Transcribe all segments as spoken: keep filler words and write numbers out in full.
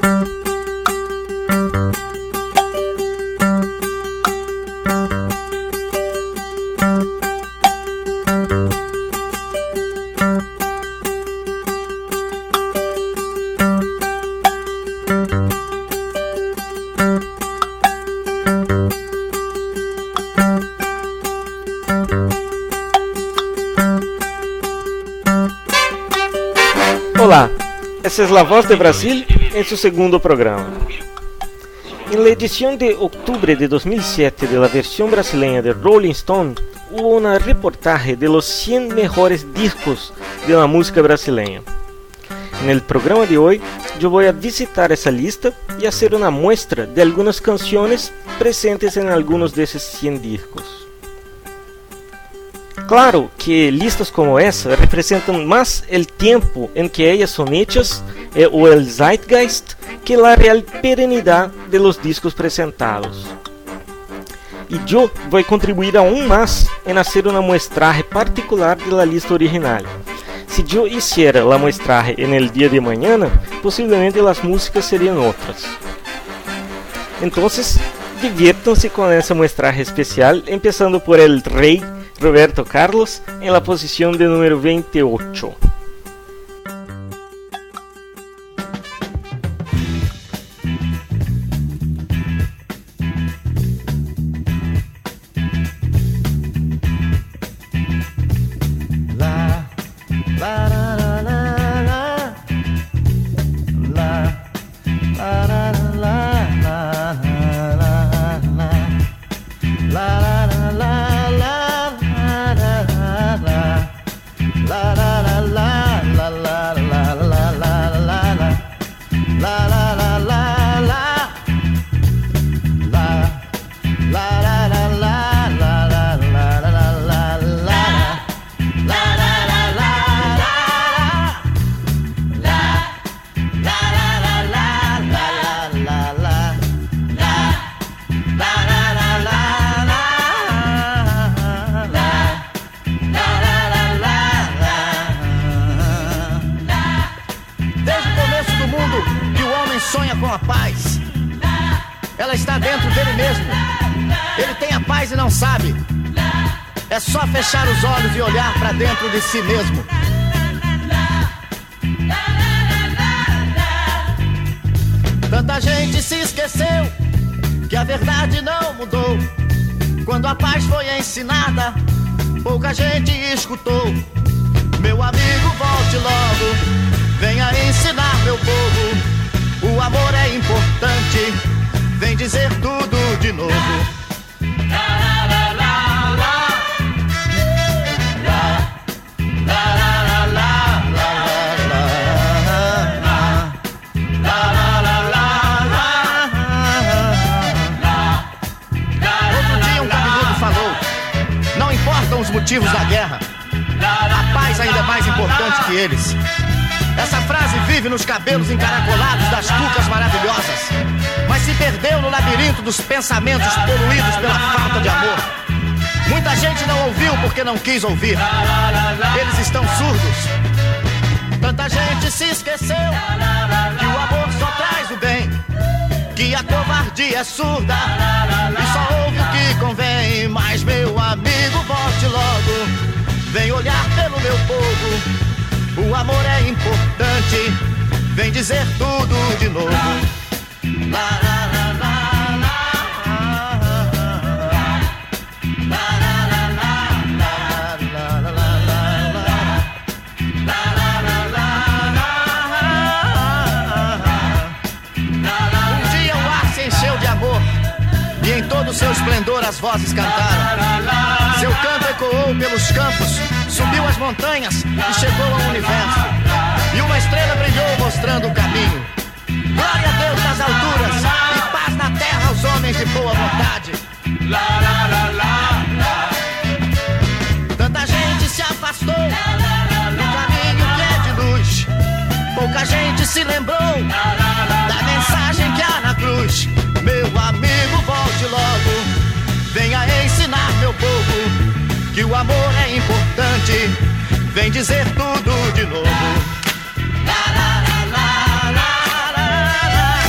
Olá, essa es la voz de Brasil en su segundo programa. En la edición de octubre de dos mil siete de la versión brasileña de Rolling Stone, hubo una reportaje de los cien mejores discos de la música brasileña. En el programa de hoy, yo voy a visitar esa lista y hacer una muestra de algunas canciones presentes en algunos de esos cien discos. Claro que listas como essa representam mais o tempo em que elas são hechas eh, ou o zeitgeist que a real perenidade de los discos presentados. E eu vou contribuir aún mais em fazer uma muestraje particular da lista original. Se eu hiciera a muestraje en el dia de mañana, possivelmente as músicas seriam outras. Então, divirtam-se com essa muestraje especial, começando por el rei Roberto Carlos en la posición de número veintiocho. La, la, la, la, la, la, la, la, la, la, la, la, la, la. La la la la la la la la la la la la la la la la la sonha com a paz. Ela está dentro dele mesmo. Ele tem a paz e não sabe. É só fechar os olhos e olhar para dentro de si mesmo. Tanta gente se esqueceu que a verdade não mudou. Quando a paz foi ensinada, pouca gente escutou. Meu amigo, volte logo, venha ensinar meu povo. O amor é importante, vem dizer tudo de novo. Os motivos da guerra, a paz ainda é mais importante que eles. Essa frase vive nos cabelos encaracolados das cucas maravilhosas, mas se perdeu no labirinto dos pensamentos poluídos pela falta de amor. Muita gente não ouviu porque não quis ouvir. Eles estão surdos. Tanta gente se esqueceu que o amor só traz o bem, que a covardia é surda e só ouve o que convém. Mas meu amigo, volte logo, vem olhar pelo meu povo. O amor é importante, vem dizer tudo de novo. Lá, lá, lá, lá, lá, lá, lá. Um dia o ar se encheu de amor e em todo o seu esplendor as vozes cantaram. Seu canto ecoou pelos campos, subiu as montanhas e chegou ao universo. E uma estrela brilhou mostrando o caminho. Glória a Deus nas alturas e paz na terra aos homens de boa vontade. Tanta gente se afastou do caminho que é de luz. Pouca gente se lembrou da mensagem que há na cruz. Meu amigo, volte logo, venha ensinar meu povo que o amor é importante, vem dizer tudo de novo. La, la, la, la, la, la, la.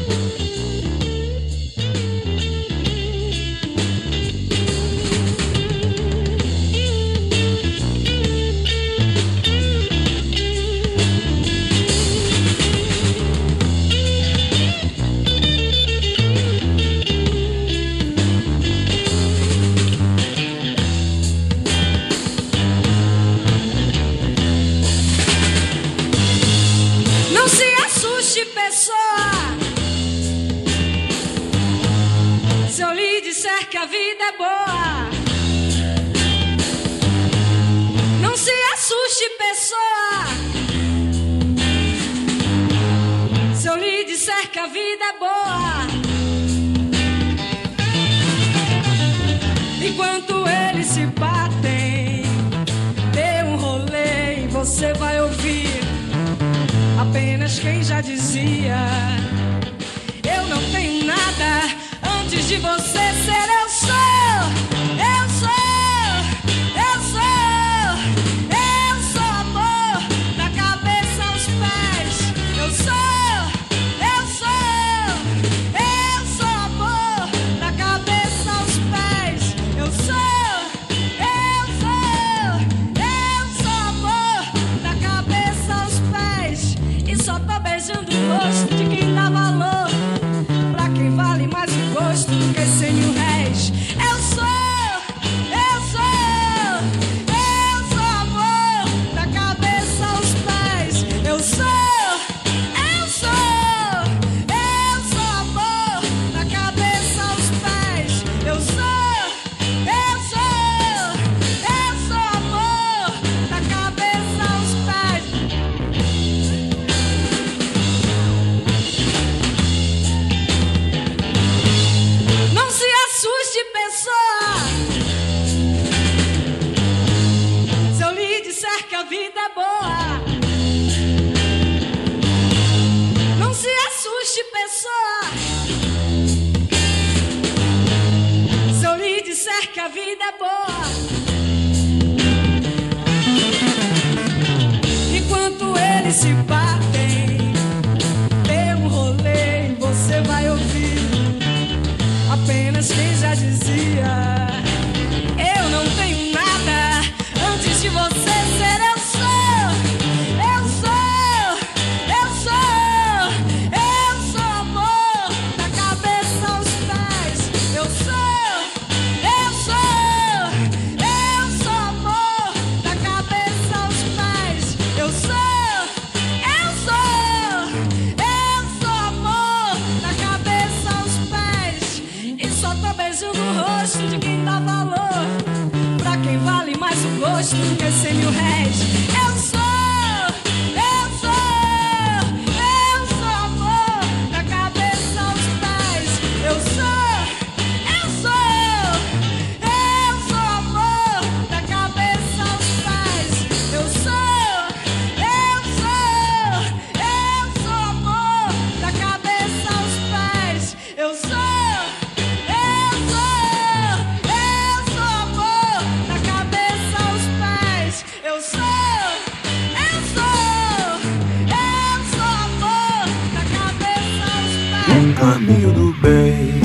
caminho do bem,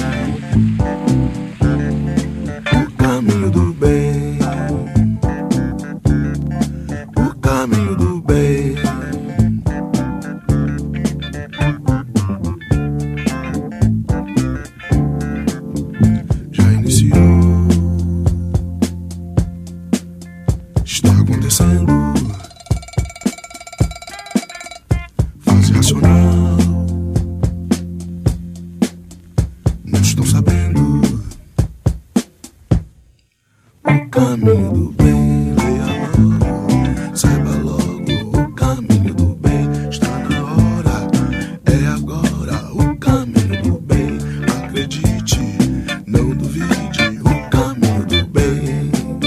o caminho do bem, o caminho do bem. Já iniciou, está acontecendo, fase racional. Estão sabendo o caminho do bem, leia logo, saiba logo o caminho do bem, está na hora, é agora o caminho do bem, acredite, não duvide, o caminho do bem.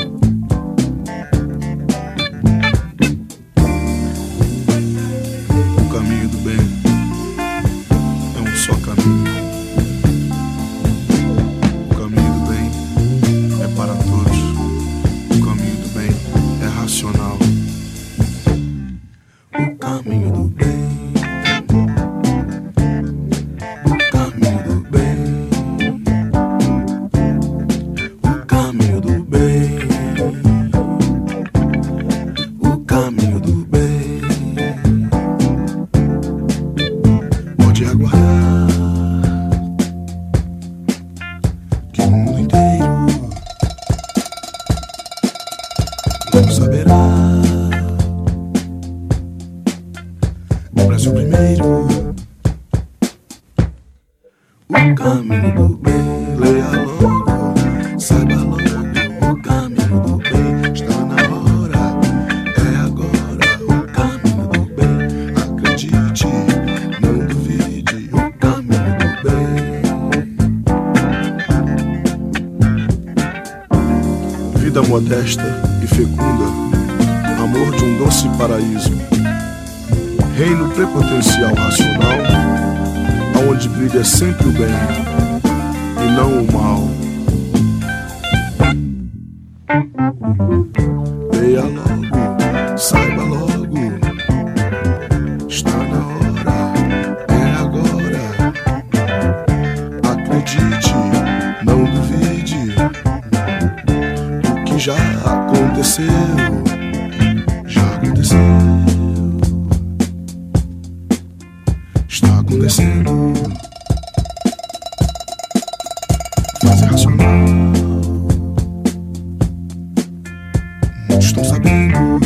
O caminho do bem é um só caminho. Para todos, o caminho o caminho do bem. Leia logo, saiba logo, o caminho do bem está na hora. É agora o caminho do bem. Acredite, não duvide, o caminho do bem. Vida modesta e fecunda, amor de um doce paraíso, reino prepotencial racional, aonde brilha sempre o bem e não o mal. Leia logo, saiba logo, está na hora, é agora. Acredite, não duvide, o que já aconteceu, já aconteceu, está acontecendo. Fase racional, muitos estão sabendo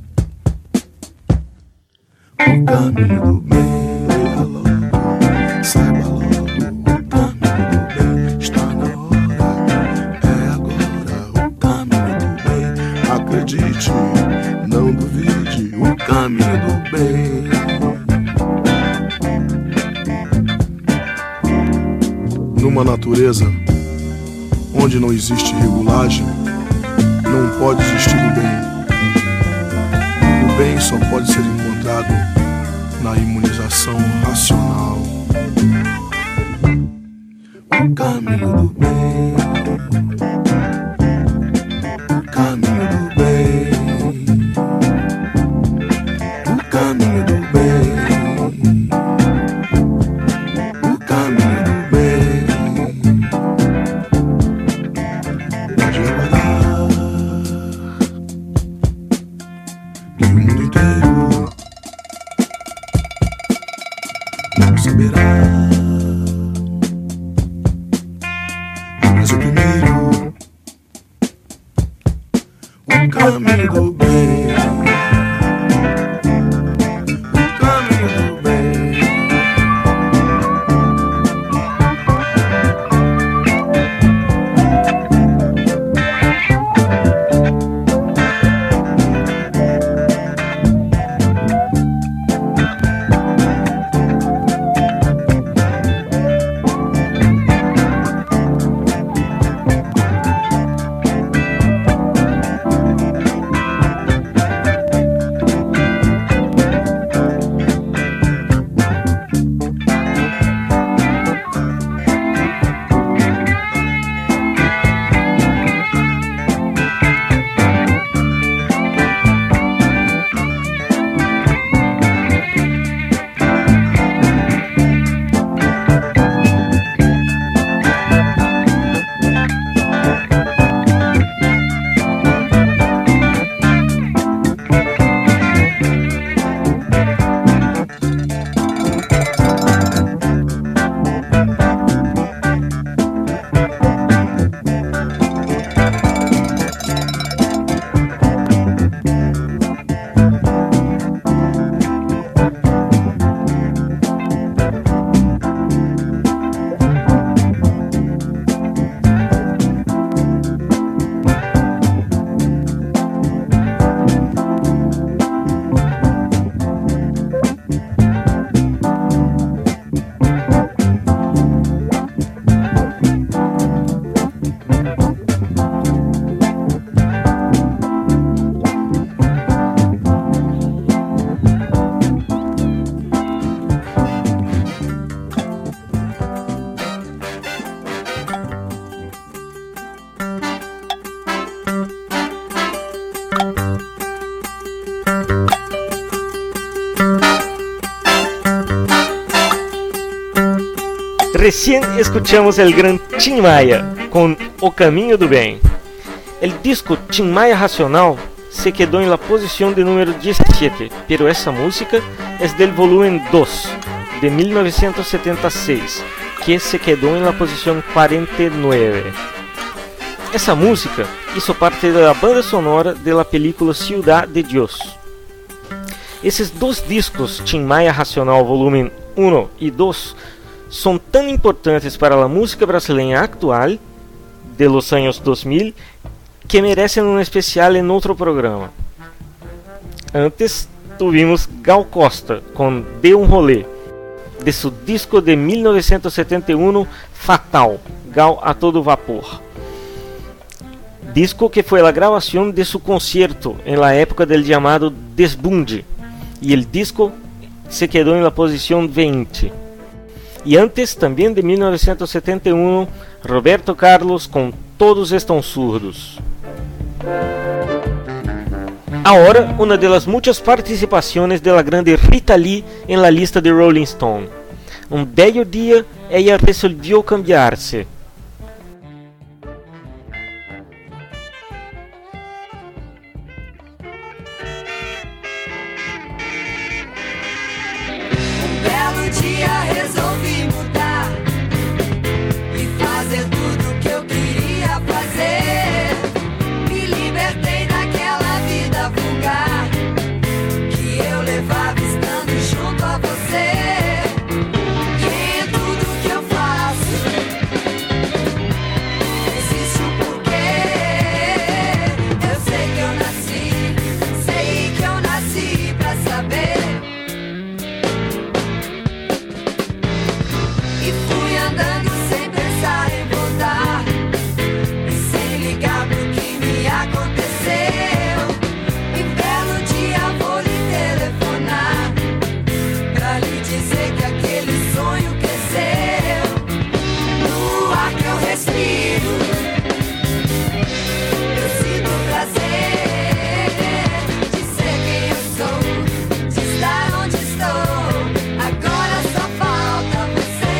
o caminho do bem. Leia logo, saiba logo, o caminho do bem está na hora, é agora o caminho do bem. Acredite, não duvide, o caminho do bem. Numa natureza onde não existe regulagem, não pode existir o bem. O bem só pode ser encontrado na imunização racional. O caminho do bem, o caminho do bem, o caminho do bem, o caminho do bem. Pode aguardar que o mundo inteiro não saberá, mas o primeiro, o caminho do bem, o caminho do bem. Recién escuchamos el gran Tim Maia con O Caminho do Bem. El disco Tim Maia Racional se quedó en la posición de número diecisiete, pero esa música es del volumen dos de mil novecientos setenta y seis, que se quedó en la posición cuarenta y nueve. Essa música hizo parte de la banda sonora de la película Ciudad de Dios. Esses dois discos, Tim Maia Racional volumen uno e dois, são tão importantes para a música brasileira atual, de los años dois mil, que merecem um especial em outro programa. Antes, tuvimos Gal Costa com De um Rolê, de seu disco de mil novecentos e setenta e um, Fatal, Gal a todo vapor. Disco que foi a gravação de seu concerto em la época del llamado Desbunde, e o disco se quedou em la posição vinte. E antes, também de mil novecentos e setenta e um, Roberto Carlos com Todos Estão Surdos. Agora, uma das muitas participações da grande Rita Lee em la lista de Rolling Stone. Um belo dia, ela resolveu cambiar-se. Um belo dia resolvi mudar e fazer tudo que eu queria fazer. Me libertei daquela vida vulgar que eu levava estando junto a você. E em tudo que eu faço existe um porquê. Eu sei que eu nasci, sei que eu nasci pra saber. E fui andando sem pensar em voltar e sem ligar pro que me aconteceu. E belo dia vou lhe telefonar pra lhe dizer que aquele sonho cresceu. No ar que eu respiro eu sinto prazer de ser quem eu sou, de estar onde estou. Agora só falta você.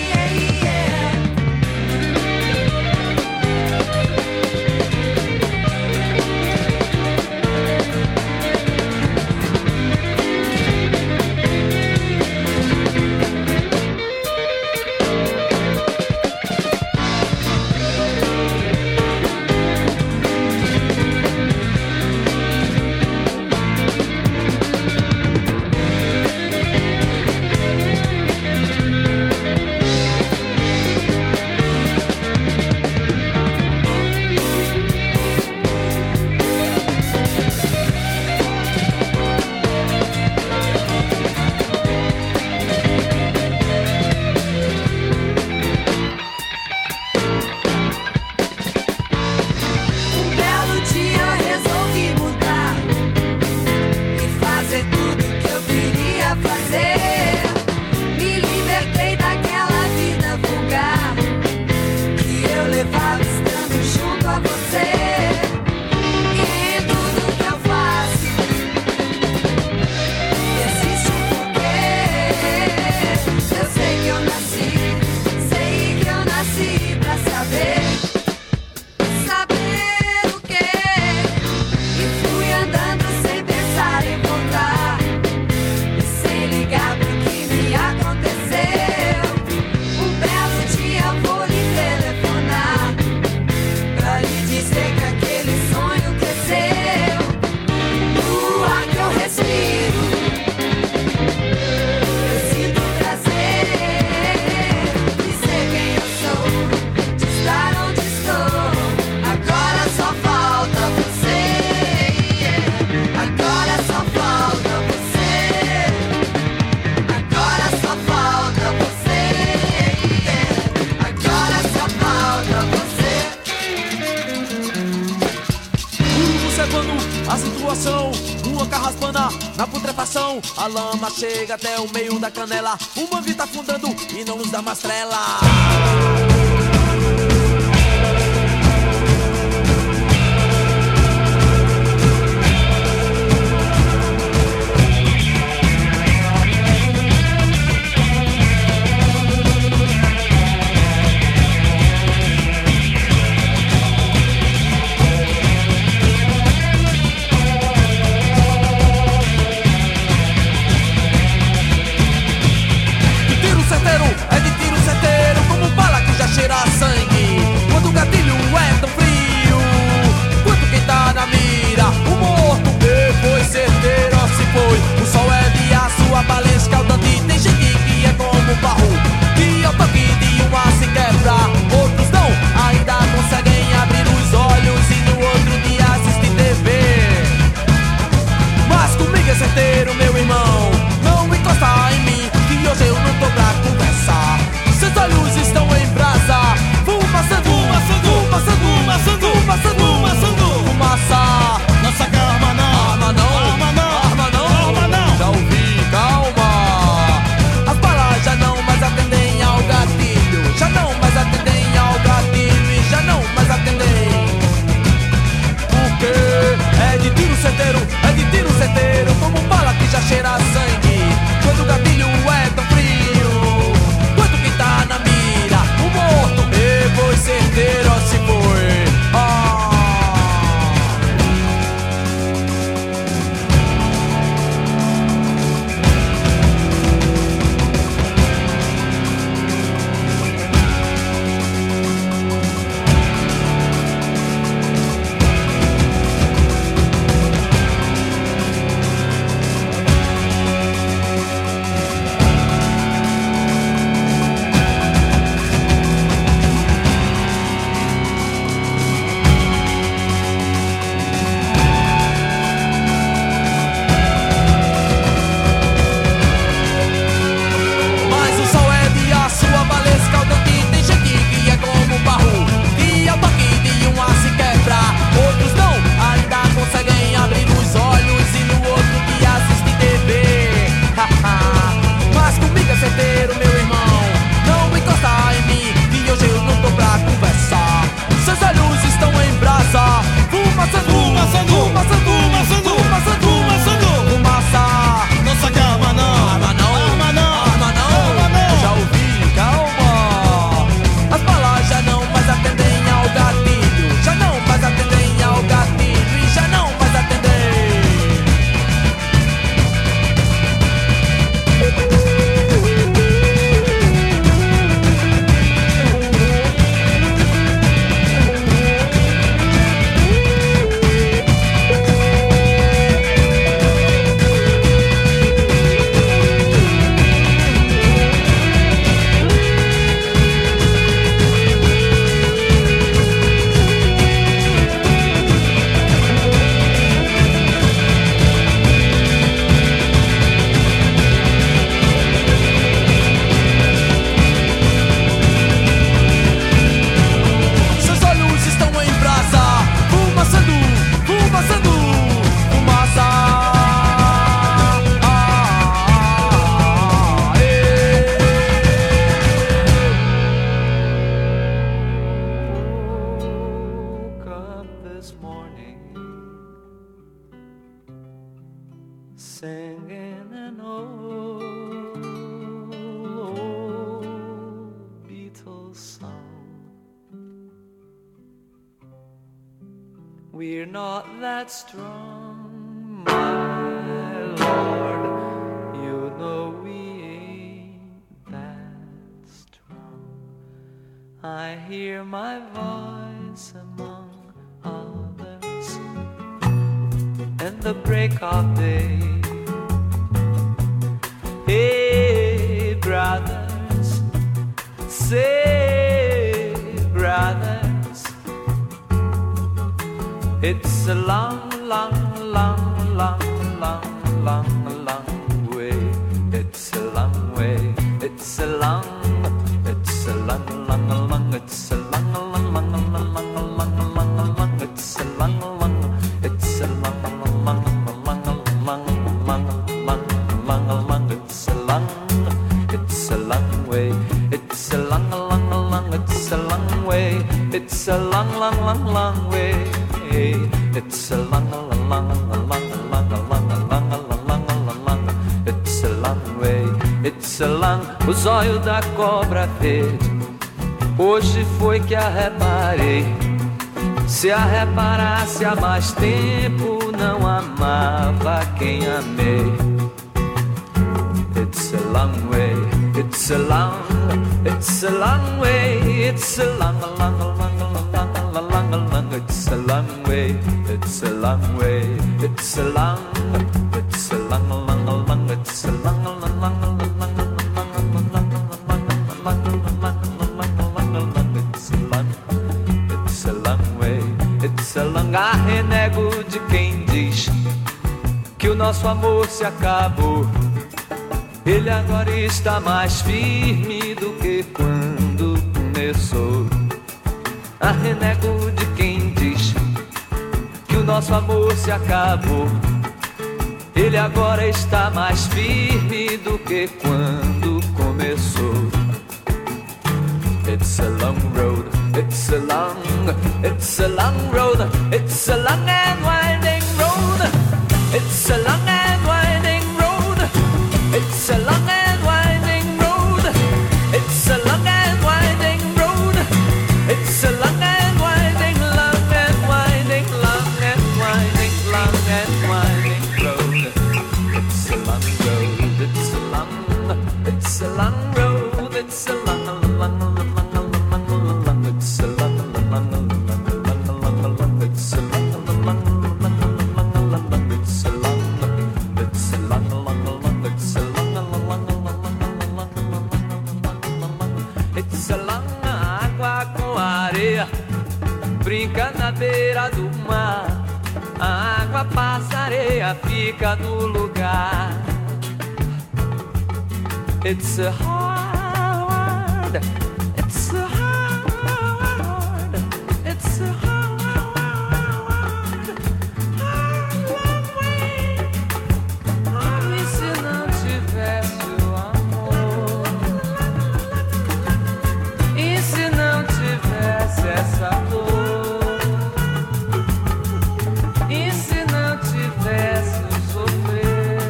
Um belo dia resolvi mudar e fazer tudo que eu queria fazer. Me libertei daquela vida vulgar que eu levava estando junto a você. E em tudo que eu faço existe um porquê. Eu sei que eu nasci, sei que eu nasci pra saber. Saber o quê? E fui andando sem pensar em voltar e sem ligar pro que me aconteceu. Um belo dia vou lhe telefonar pra lhe dizer que aquele sonho cresceu. No ar que eu respiro eu sinto prazer de ser quem eu sou, de estar onde estou. Agora só falta você. Agora só falta você. Agora só falta você. Agora só falta você. Observando a situação, uma carraspana na putrefação. A lama chega até o meio da canela. O mangue tá afundando e não nos dá mais trela. De tiro certeiro, é de tiro certeiro, como um song. We're not that strong, my Lord. You know we ain't that strong. I hear my voice among others in the break of day. Hey, brothers, say, brothers, it's a long, long, long, long, long, long, long way. It's a long way. It's a long, it's a long, long, long, it's a long, long, long, long, long, long, long, long, it's a long, long, it's a long, long, long, long, long, long, long, long, long, it's a long, it's a long way. It's a long, long, long, it's a long way. It's a long, long, long, long way. It's a long, long, long, long, long, long, long, long, long, long, it's a long way. It's a long. O zóio da cobra verde. Hoje foi que a reparei. Se a reparasse há mais tempo, não amava quem amei. It's a long way. It's a long. It's a long way. It's a long, long, long, long, long, long, long. It's a long way. It's a long way. It's a long. It's a long, long, long. It's a long, long, long, long, long. It's a long way. It's a long. Ah, renego de quem diz que o nosso amor se acabou. Ele agora está mais firme do que quando começou. Ah, renego de quem diz que o nosso amor se acabou. Ele agora está mais firme do que quando começou. It's a long road, it's a long, it's a long road, it's a long and winding road. It's a long and winding road. It's a long and winding road. It's a long and winding road. It's a long and winding, long and winding, long and winding, long and winding road. It's a long road. It's a long. It's a long road. It's a long, long, long, long, long, long, long. It's a long, long, long, long, long, long, long. It's a long, long, long, long, long, long. It's a long. It's a long, long, long. It's a long, long, long, long. It's a long. Água com areia brinca na beira do mar. A água passa, areia fica no lugar. It's a hard, it's a hard, it's a hard, hard way. E se não tivesse o amor? E se não tivesse essa dor? E se não tivesse o sofrer?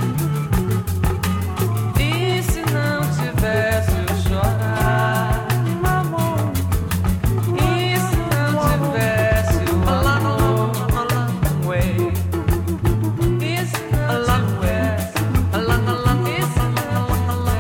E se não tivesse o chorar, amor? E se não tivesse o amor? A long way. E se não tivesse a long, a long, e se não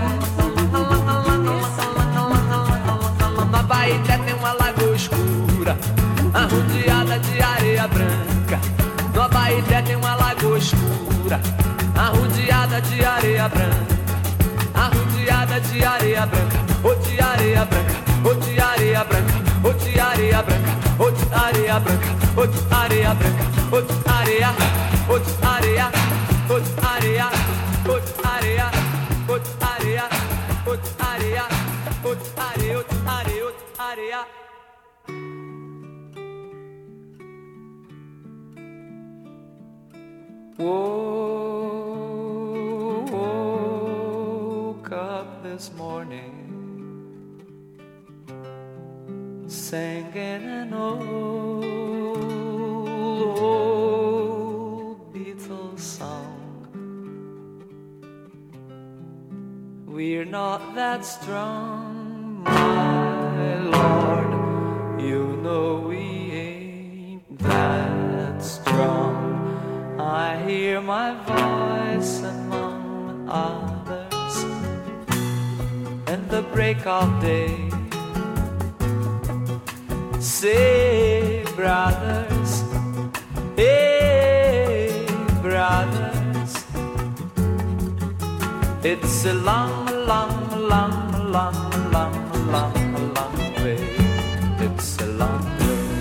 tivesse na Baité tem uma lagoa escura, arrodeada de areia branca. No Abaeté tem uma lagoa escura, arrodeada de areia branca. Arrodeada de areia branca, ou de areia branca, ou de areia branca, ou de areia branca, ou de areia branca, ou de areia branca, ou de areia, ou de areia, ou de areia, ou de areia, ou de areia, ou de areia, ou de areia, ou de areia, ou de areia. Woke up this morning singing an old, old Beatles song. We're not that strong, my all day. Say, brothers, hey, brothers, it's a long, long, long, long, long, long, long way. It's a long way.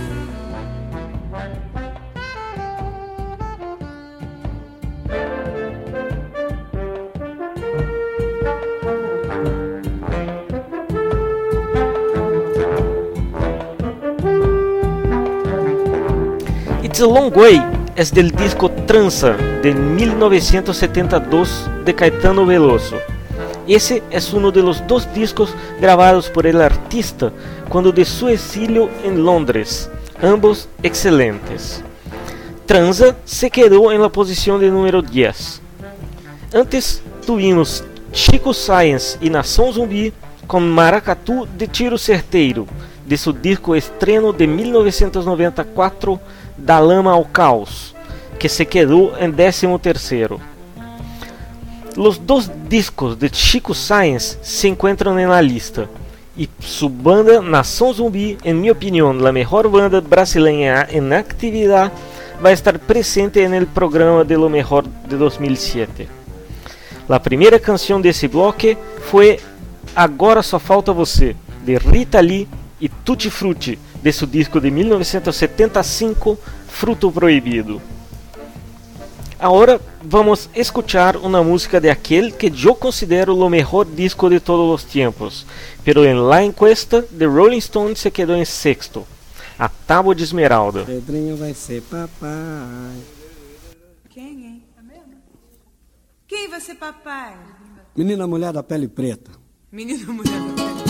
It's a Long Way es del disco Tranza de mil novecientos setenta y dos de Caetano Veloso. Ese es uno de los dos discos grabados por el artista cuando de su exilio en Londres, ambos excelentes. Tranza se quedó en la posición de número diez. Antes tuvimos Chico Science y Nação Zumbi con Maracatu de Tiro Certeiro, de su disco estreno de mil novecientos noventa y cuatro, Da Lama ao Caos, que se quedó en décimo tercero. Los dos discos de Chico Science se encuentran en la lista, y su banda Nação Zumbi, en mi opinión la mejor banda brasileña en actividad, va a estar presente en el programa de lo mejor de dos mil siete. La primera canción de ese bloque fue Agora Só Falta Você, de Rita Lee y Tutti Frutti, de su disco de mil novecientos setenta y cinco, Fruto Prohibido. Ahora vamos a escuchar una música de aquel que yo considero lo mejor disco de todos los tiempos, pero en la encuesta de Rolling Stone se quedó en sexto, A Tábua de Esmeralda. Pedrinho vai ser papai. Quem, hein? É mesmo? Quem vai ser papai? Menina mulher da pele preta. Menina mulher da pele preta.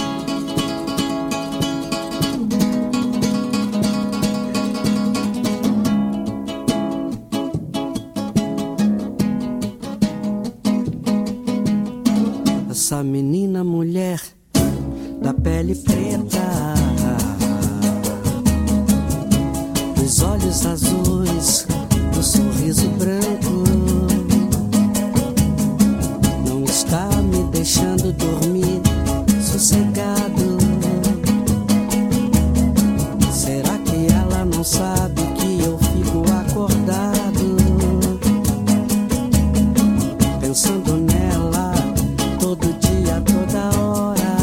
Essa menina mulher da pele preta, os olhos azuis, o sorriso branco, não está me deixando dormir sossegado. Será que ela não sabe que eu fico acordado, pensando nela todo dia, toda hora,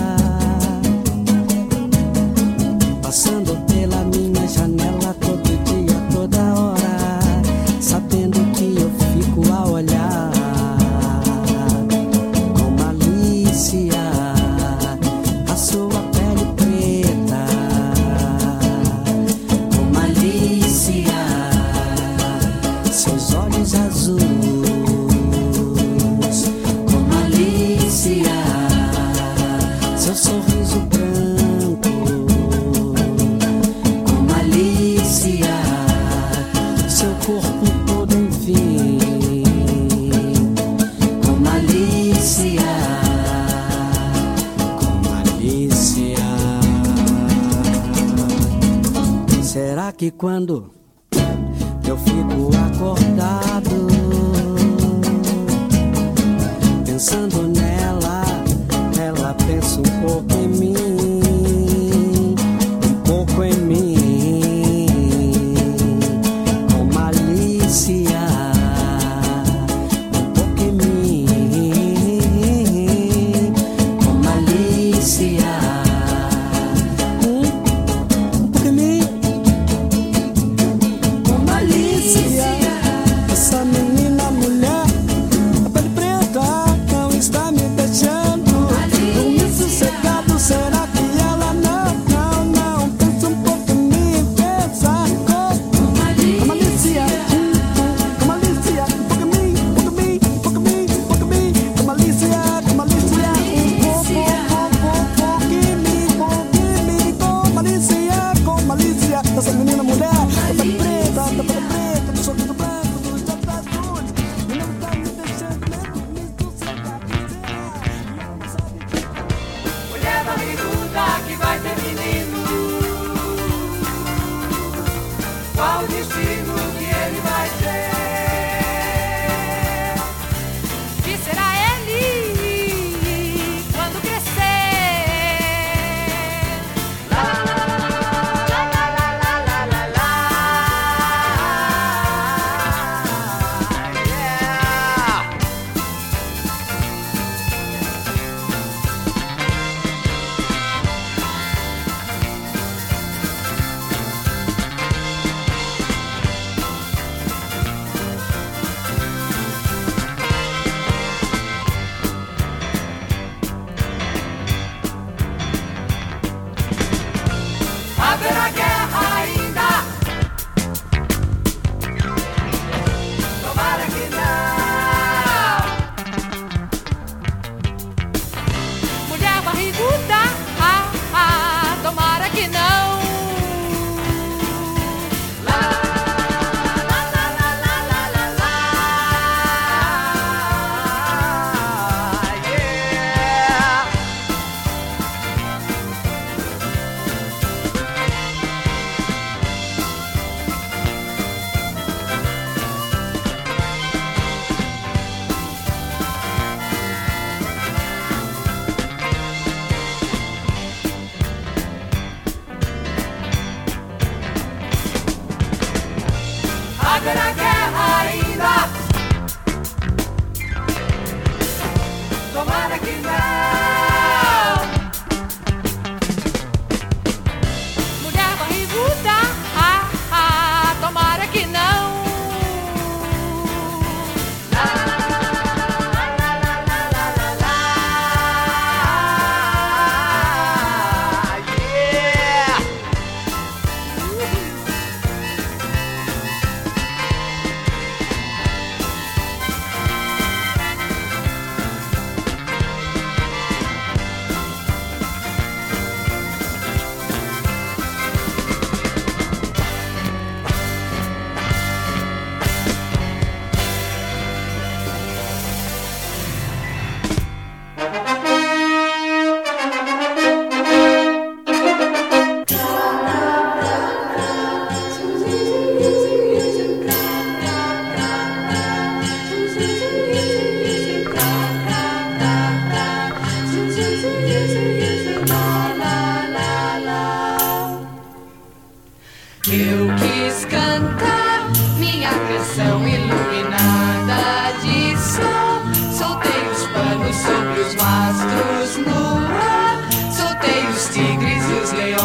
passando pela minha janela todo dia, toda hora, sabendo que eu fico a olhar com malícia a sua pele preta, com malícia seus olhos azuis, seu sorriso branco, com malícia, seu corpo todo enfim, com malícia, com malícia. Será que quando eu fico acordado, pensando nela, ela pensa um pouco em mim, um pouco em mim, com malícia, um pouco em mim, com malícia, um pouco em mim, com malícia. Essa menina mulher, a pele preta, não está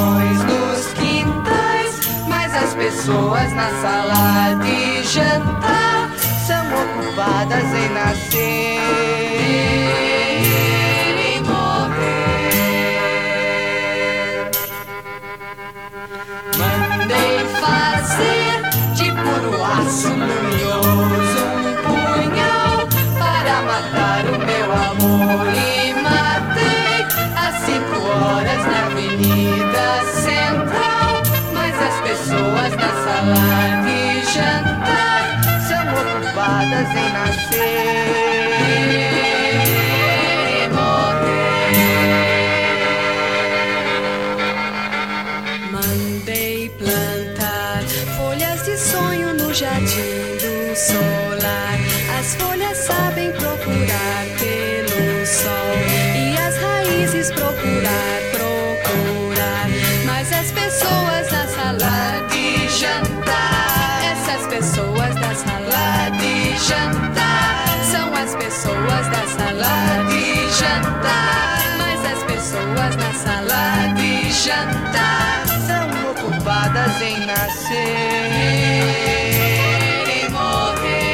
balcões, nos quintais, mas as pessoas na sala de jantar são ocupadas em nascer e morrer. Mandei fazer de puro aço luminoso um punhal para matar o meu amor e matei às cinco horas na Avenida Central, mas as pessoas na sala de jantar são ocupadas em nascer e morrer. Mandei plantar folhas de sonho no jardim do solar. As folhas sabem procurar pelo sol e as raízes procurar, procurar. Mas as pessoas na sala de jantar, essas pessoas da sala de jantar, são as pessoas da sala de jantar. Mas as pessoas na sala de jantar são ocupadas em nascer e morrer.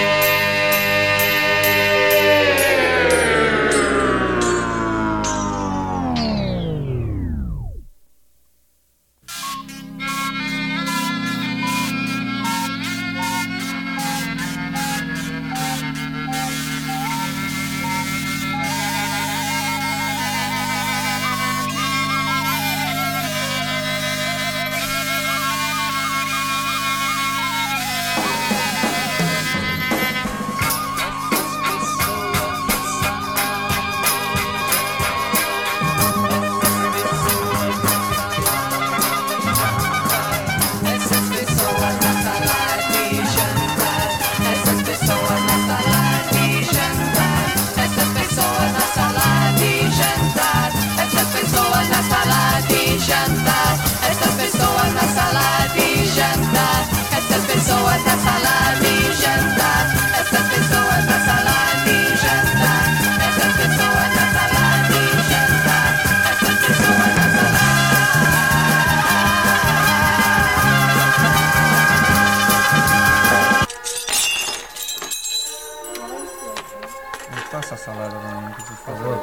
Passa a salada pra mim, por favor.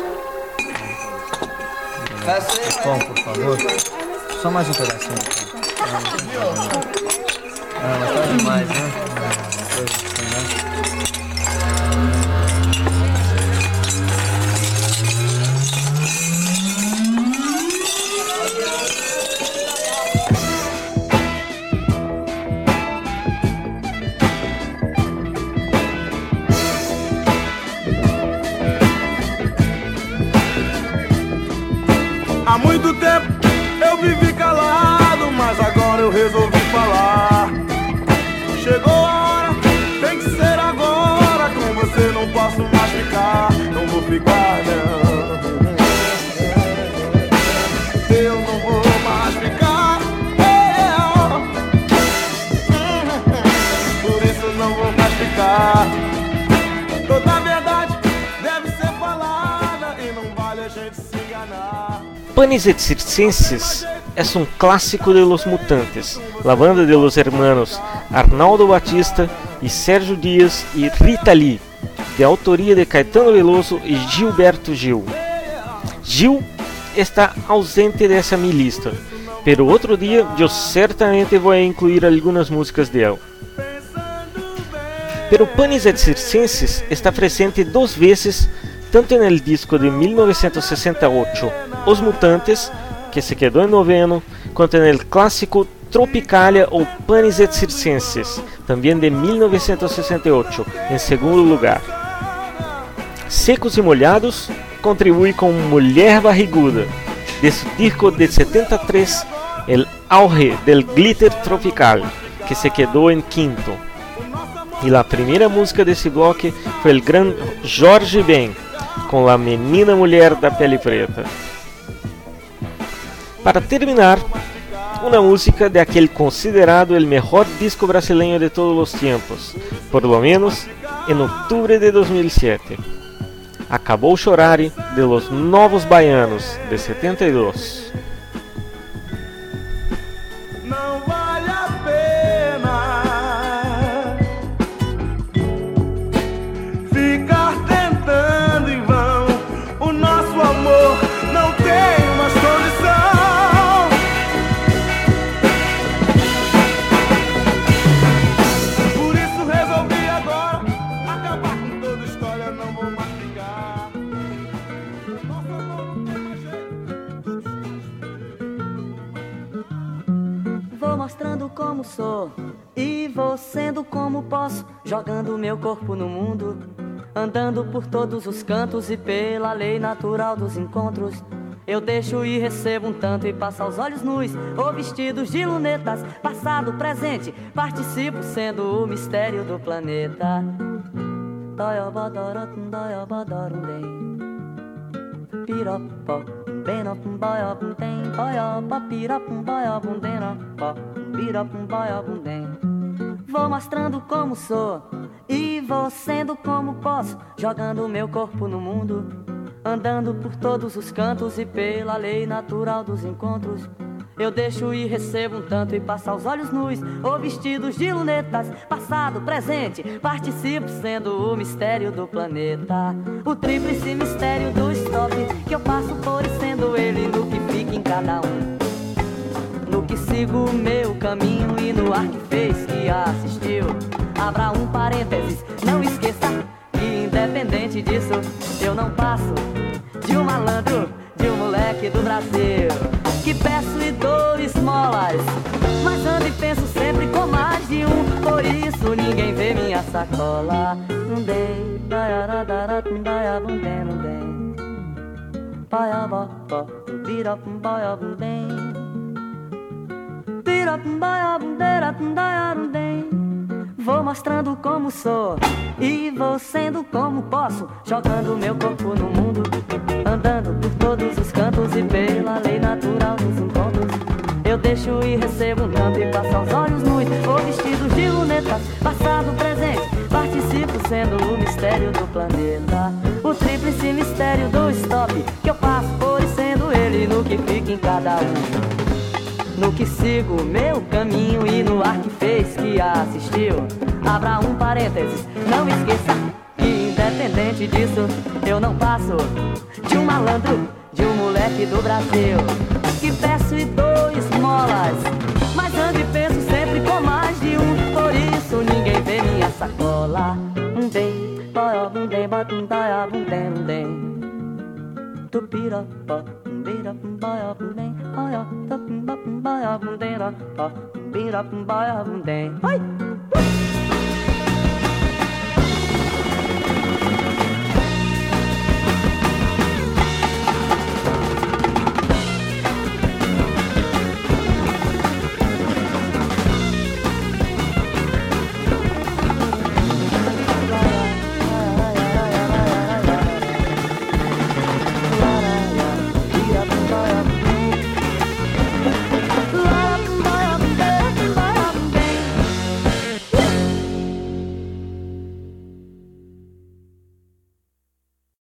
Pão, por favor. Só mais um pedacinho. Ah, mas tá demais, né? Há muito tempo eu vivi calado, mas agora eu resolvi falar. Chegou a hora, tem que ser agora. Com você não posso mais ficar, não vou ficar não. Eu não vou mais ficar, por isso não vou mais ficar. Toda a verdade deve ser falada e não vale a gente se enganar. Panis et Circenses es un clásico de Los Mutantes, la banda de los hermanos Arnaldo Batista y Sergio Díaz y Rita Lee, de autoría de Caetano Veloso y Gilberto Gil. Gil está ausente dessa minha lista, pero outro dia eu certamente vou incluir algumas músicas dele. Pero Panis et Circenses está presente duas vezes, tanto en el disco de mil novecientos sesenta y ocho, Os Mutantes, que se quedó en noveno, quanto en el clássico Tropicalia ou Panis et Circenses, também de mil novecientos sesenta y ocho, em segundo lugar. Secos e Molhados contribui com Mulher Barriguda, de su disco de setenta y tres, El Auge del Glitter Tropical, que se quedó en quinto. E a primeira música desse bloco foi o grande Jorge Ben, com La Menina Mulher da Pele Preta. Para terminar, uma música de aquele considerado o melhor disco brasileño de todos os tempos, por lo menos em outubro de dois mil e sete. Acabou Chorar de Los Novos Baianos, de setenta y dos. não vale a pena ficar tentando em vão. O nosso amor não tem mais condição. Por isso resolvi agora acabar com toda história, não vou mais ficar. Nosso amor não tem mais jeito, tudo está feio. Vou mostrando como sou e vou sendo como posso, jogando meu corpo no mundo, andando por todos os cantos e pela lei natural dos encontros. Eu deixo e recebo um tanto e passo aos olhos nus ou vestidos de lunetas, passado, presente, participo sendo o mistério do planeta. Vou mostrando como sou e vou sendo como posso, jogando meu corpo no mundo, andando por todos os cantos e pela lei natural dos encontros. Eu deixo e recebo um tanto e passo aos olhos nus ou vestidos de lunetas, passado, presente, participo sendo o mistério do planeta. O tríplice mistério do stop, que eu passo por e sendo ele no que fica em cada um, no que sigo o meu caminho e no ar que fez que assistiu. Abra um parênteses, não esqueça que independente disso eu não passo de um malandro, de um moleque do Brasil, que peço e dou esmolas, mas ando e penso sempre com mais de um, por isso ninguém vê minha sacola. Ndem, daiaradara, daia, bundem, ndem, paia, bó, bira, baia, bundem, bira, baia, bundeira, daia, bundem. Vou mostrando como sou e vou sendo como posso, jogando meu corpo no mundo, andando por todos os cantos e pela lei natural dos encontros. Eu deixo e recebo um tanto e passo aos olhos nus ou vestidos de lunetas, passado, presente, participo sendo o mistério do planeta. O tríplice mistério do stop, que eu passo por e sendo ele no que fica em cada um, no que sigo meu caminho e no ar que fez que assistiu. Abra um parênteses, não esqueça que independente disso eu não passo de um malandro, de um moleque do Brasil, que peço e dou esmolas, mas ando e penso sempre com mais de um, por isso ninguém vê minha sacola. Ndem, boia, bundem, batum, daia, bundem, ndem, tupira, pó, bira, boia, bundem, boia, tupim, batum, boia, bundem, pó, bira, boia, bundem. Oi!